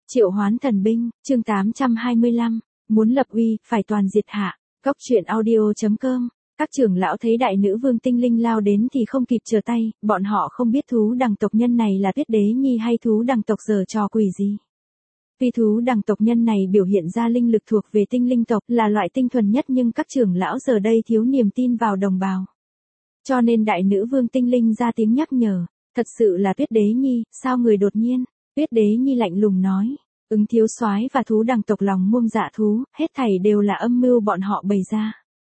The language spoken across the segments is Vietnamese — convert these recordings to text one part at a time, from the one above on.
Triệu hoán thần binh, chương 825, muốn lập uy, phải toàn diệt hạ. Góc truyện audio.com. Các trưởng lão thấy đại nữ vương tinh linh lao đến thì không kịp trở tay, bọn họ không biết thú đằng tộc nhân này là Tuyết Đế Nhi hay thú đằng tộc giở trò quỷ gì. Tuy thú đằng tộc nhân này biểu hiện ra linh lực thuộc về tinh linh tộc là loại tinh thuần nhất, nhưng các trưởng lão giờ đây thiếu niềm tin vào đồng bào. Cho nên đại nữ vương tinh linh ra tiếng nhắc nhở, thật sự là Tuyết Đế Nhi, sao người đột nhiên? Tuyết Đế Nhi lạnh lùng nói, Ứng thiếu soái và thú đằng tộc lòng muông dạ thú, hết thảy đều là âm mưu bọn họ bày ra.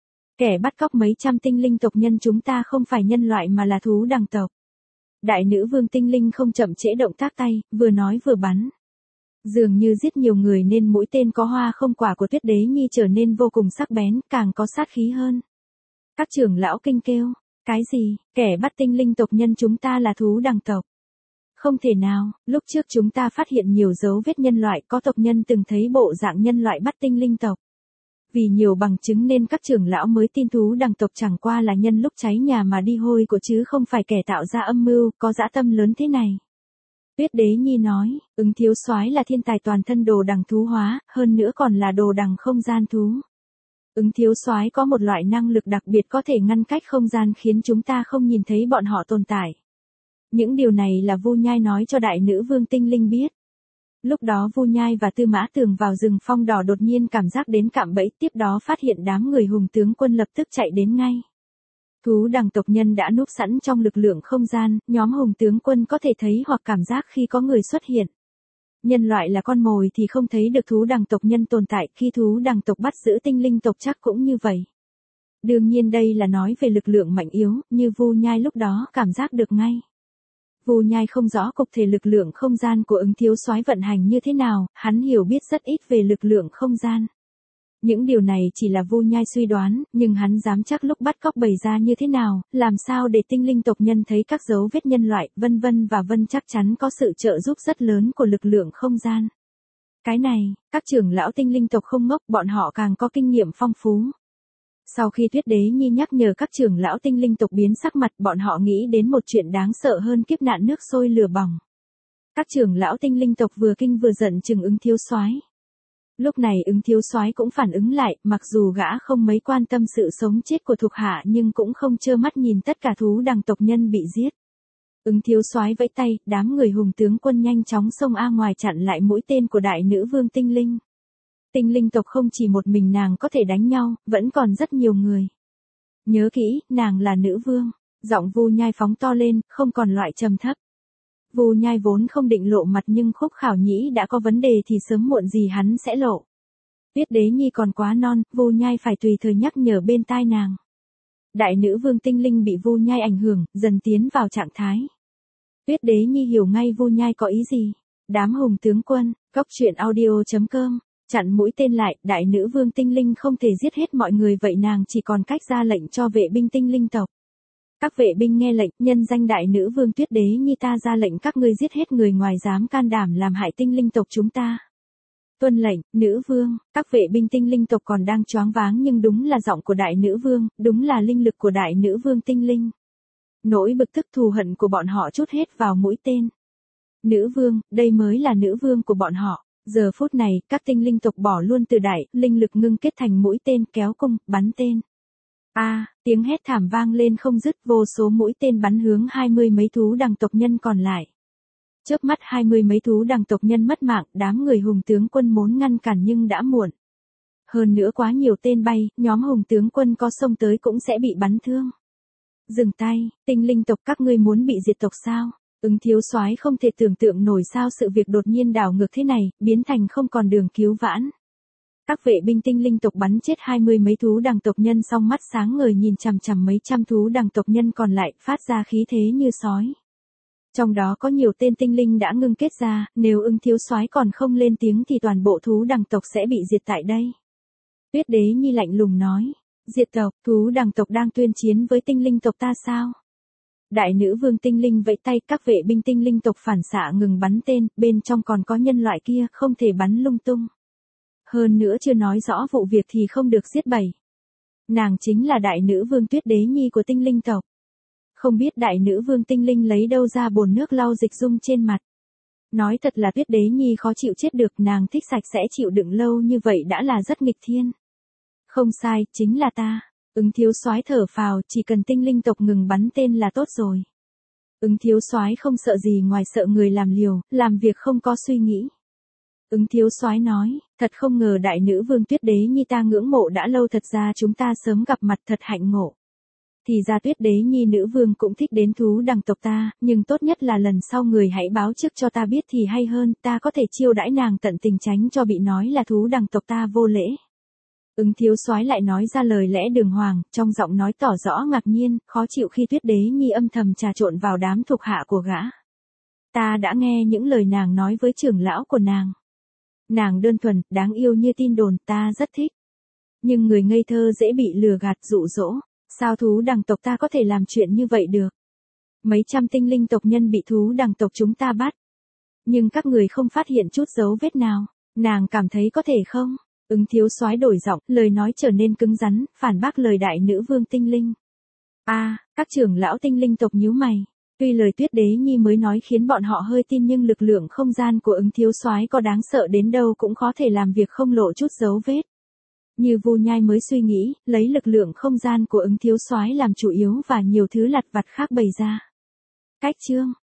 Kẻ bắt cóc mấy trăm tinh linh tộc nhân chúng ta không phải nhân loại mà là thú đằng tộc. Đại nữ vương tinh linh không chậm trễ động tác tay, vừa nói vừa bắn. Dường như giết nhiều người nên mũi tên có hoa không quả của Tuyết Đế Nhi trở nên vô cùng sắc bén, càng có sát khí hơn. Các trưởng lão kinh kêu, cái gì, kẻ bắt tinh linh tộc nhân chúng ta là thú đằng tộc? Không thể nào, lúc trước chúng ta phát hiện nhiều dấu vết nhân loại, có tộc nhân từng thấy bộ dạng nhân loại bắt tinh linh tộc. Vì nhiều bằng chứng nên các trưởng lão mới tin thú đằng tộc chẳng qua là nhân lúc cháy nhà mà đi hôi của chứ không phải kẻ tạo ra âm mưu, có dã tâm lớn thế này. Tuyết Đế Nhi nói, Ứng thiếu soái là thiên tài toàn thân đồ đằng thú hóa, hơn nữa còn là đồ đằng không gian thú. Ứng thiếu soái có một loại năng lực đặc biệt có thể ngăn cách không gian khiến chúng ta không nhìn thấy bọn họ tồn tại. Những điều này là Vu Nhai nói cho đại nữ vương tinh linh biết. Lúc đó Vu Nhai và Tư Mã Tường vào rừng phong đỏ đột nhiên cảm giác đến cạm bẫy, tiếp đó phát hiện đám người hùng tướng quân lập tức chạy đến ngay. Thú đằng tộc nhân đã núp sẵn trong lực lượng không gian, nhóm hùng tướng quân có thể thấy hoặc cảm giác khi có người xuất hiện. Nhân loại là con mồi thì không thấy được thú đằng tộc nhân tồn tại, khi thú đằng tộc bắt giữ tinh linh tộc chắc cũng như vậy. Đương nhiên đây là nói về lực lượng mạnh yếu, như Vu Nhai lúc đó cảm giác được ngay. Vu Nhai không rõ cục thể lực lượng không gian của Ứng thiếu soái vận hành như thế nào, hắn hiểu biết rất ít về lực lượng không gian. Những điều này chỉ là Vu Nhai suy đoán, nhưng hắn dám chắc lúc bắt cóc bày ra như thế nào, làm sao để tinh linh tộc nhân thấy các dấu vết nhân loại, vân vân và vân, chắc chắn có sự trợ giúp rất lớn của lực lượng không gian. Cái này, các trưởng lão tinh linh tộc không ngốc, bọn họ càng có kinh nghiệm phong phú. Sau khi Tuyết Đế Nhi nhắc nhở các trưởng lão tinh linh tộc biến sắc mặt, bọn họ nghĩ đến một chuyện đáng sợ hơn kiếp nạn nước sôi lửa bỏng. Các trưởng lão tinh linh tộc vừa kinh vừa giận chừng Ứng thiếu soái. Lúc này Ứng thiếu soái cũng phản ứng lại, mặc dù gã không mấy quan tâm sự sống chết của thuộc hạ nhưng cũng không trơ mắt nhìn tất cả thú đằng tộc nhân bị giết. Ứng thiếu soái vẫy tay, đám người hùng tướng quân nhanh chóng xông ra ngoài chặn lại mũi tên của đại nữ vương tinh linh. Tinh linh tộc không chỉ một mình nàng có thể đánh nhau, vẫn còn rất nhiều người. Nhớ kỹ, nàng là nữ vương. Giọng Vu Nhai phóng to lên, không còn loại trầm thấp. Vu Nhai vốn không định lộ mặt nhưng Khúc Khảo Nhĩ đã có vấn đề thì sớm muộn gì hắn sẽ lộ. Tuyết Đế Nhi còn quá non, Vu Nhai phải tùy thời nhắc nhở bên tai nàng. Đại nữ vương tinh linh bị Vu Nhai ảnh hưởng, dần tiến vào trạng thái. Tuyết Đế Nhi hiểu ngay Vu Nhai có ý gì. Đám hùng tướng quân, góc truyện audio.com. Chặn mũi tên lại, đại nữ vương tinh linh không thể giết hết mọi người, vậy nàng chỉ còn cách ra lệnh cho vệ binh tinh linh tộc. Các vệ binh nghe lệnh, nhân danh đại nữ vương Tuyết Đế Nhi ta ra lệnh các ngươi giết hết người ngoài dám can đảm làm hại tinh linh tộc chúng ta. Tuân lệnh, nữ vương. Các vệ binh tinh linh tộc còn đang choáng váng nhưng đúng là giọng của đại nữ vương, đúng là linh lực của đại nữ vương tinh linh. Nỗi bực tức thù hận của bọn họ trút hết vào mũi tên. Nữ vương, đây mới là nữ vương của bọn họ. Giờ phút này, các tinh linh tộc bỏ luôn từ đại, linh lực ngưng kết thành mũi tên, kéo cung, bắn tên. Tiếng hét thảm vang lên không dứt, vô số mũi tên bắn hướng 20 mấy thú đằng tộc nhân còn lại. Chớp mắt 20 mấy thú đằng tộc nhân mất mạng, đám người hùng tướng quân muốn ngăn cản nhưng đã muộn. Hơn nữa quá nhiều tên bay, nhóm hùng tướng quân có xông tới cũng sẽ bị bắn thương. Dừng tay, tinh linh tộc các ngươi muốn bị diệt tộc sao? Ứng thiếu soái không thể tưởng tượng nổi sao sự việc đột nhiên đảo ngược thế này, biến thành không còn đường cứu vãn. Các vệ binh tinh linh tộc bắn chết 20 mấy thú đằng tộc nhân, song mắt sáng ngời nhìn chằm chằm mấy trăm thú đằng tộc nhân còn lại, phát ra khí thế như sói. Trong đó có nhiều tên tinh linh đã ngưng kết ra, nếu Ứng thiếu soái còn không lên tiếng thì toàn bộ thú đằng tộc sẽ bị diệt tại đây. Tuyết Đế Nhi lạnh lùng nói, diệt tộc, thú đằng tộc đang tuyên chiến với tinh linh tộc ta sao? Đại nữ vương tinh linh vẫy tay, các vệ binh tinh linh tộc phản xạ ngừng bắn tên, bên trong còn có nhân loại kia, không thể bắn lung tung. Hơn nữa chưa nói rõ vụ việc thì không được giết bầy. Nàng chính là đại nữ vương Tuyết Đế Nhi của tinh linh tộc. Không biết đại nữ vương tinh linh lấy đâu ra bồn nước lau dịch dung trên mặt. Nói thật là Tuyết Đế Nhi khó chịu chết được, nàng thích sạch sẽ chịu đựng lâu như vậy đã là rất nghịch thiên. Không sai, chính là ta. Ứng thiếu soái thở phào, chỉ cần tinh linh tộc ngừng bắn tên là tốt rồi. Ứng thiếu soái không sợ gì ngoài sợ người làm liều, làm việc không có suy nghĩ. Ứng thiếu soái nói, thật không ngờ đại nữ vương Tuyết Đế Nhi ta ngưỡng mộ đã lâu, thật ra chúng ta sớm gặp mặt, thật hạnh ngộ. Thì ra Tuyết Đế Nhi nữ vương cũng thích đến thú đằng tộc ta, nhưng tốt nhất là lần sau người hãy báo trước cho ta biết thì hay hơn, ta có thể chiêu đãi nàng tận tình tránh cho bị nói là thú đằng tộc ta vô lễ. Ứng thiếu soái lại nói ra lời lẽ đường hoàng, trong giọng nói tỏ rõ ngạc nhiên, khó chịu khi Tuyết Đế Nhi âm thầm trà trộn vào đám thuộc hạ của gã. Ta đã nghe những lời nàng nói với trưởng lão của nàng. Nàng đơn thuần, đáng yêu như tin đồn, ta rất thích. Nhưng người ngây thơ dễ bị lừa gạt dụ dỗ, sao thú đằng tộc ta có thể làm chuyện như vậy được? Mấy trăm tinh linh tộc nhân bị thú đằng tộc chúng ta bắt. Nhưng các người không phát hiện chút dấu vết nào, nàng cảm thấy có thể không? Ứng thiếu soái đổi giọng, lời nói trở nên cứng rắn, phản bác lời đại nữ vương tinh linh. Các trưởng lão tinh linh tộc nhíu mày. Tuy lời Tuyết Đế Nhi mới nói khiến bọn họ hơi tin, nhưng lực lượng không gian của ứng thiếu soái có đáng sợ đến đâu cũng khó thể làm việc không lộ chút dấu vết. Như Vu Nhai mới suy nghĩ, lấy lực lượng không gian của ứng thiếu soái làm chủ yếu và nhiều thứ lặt vặt khác bày ra. Cách chương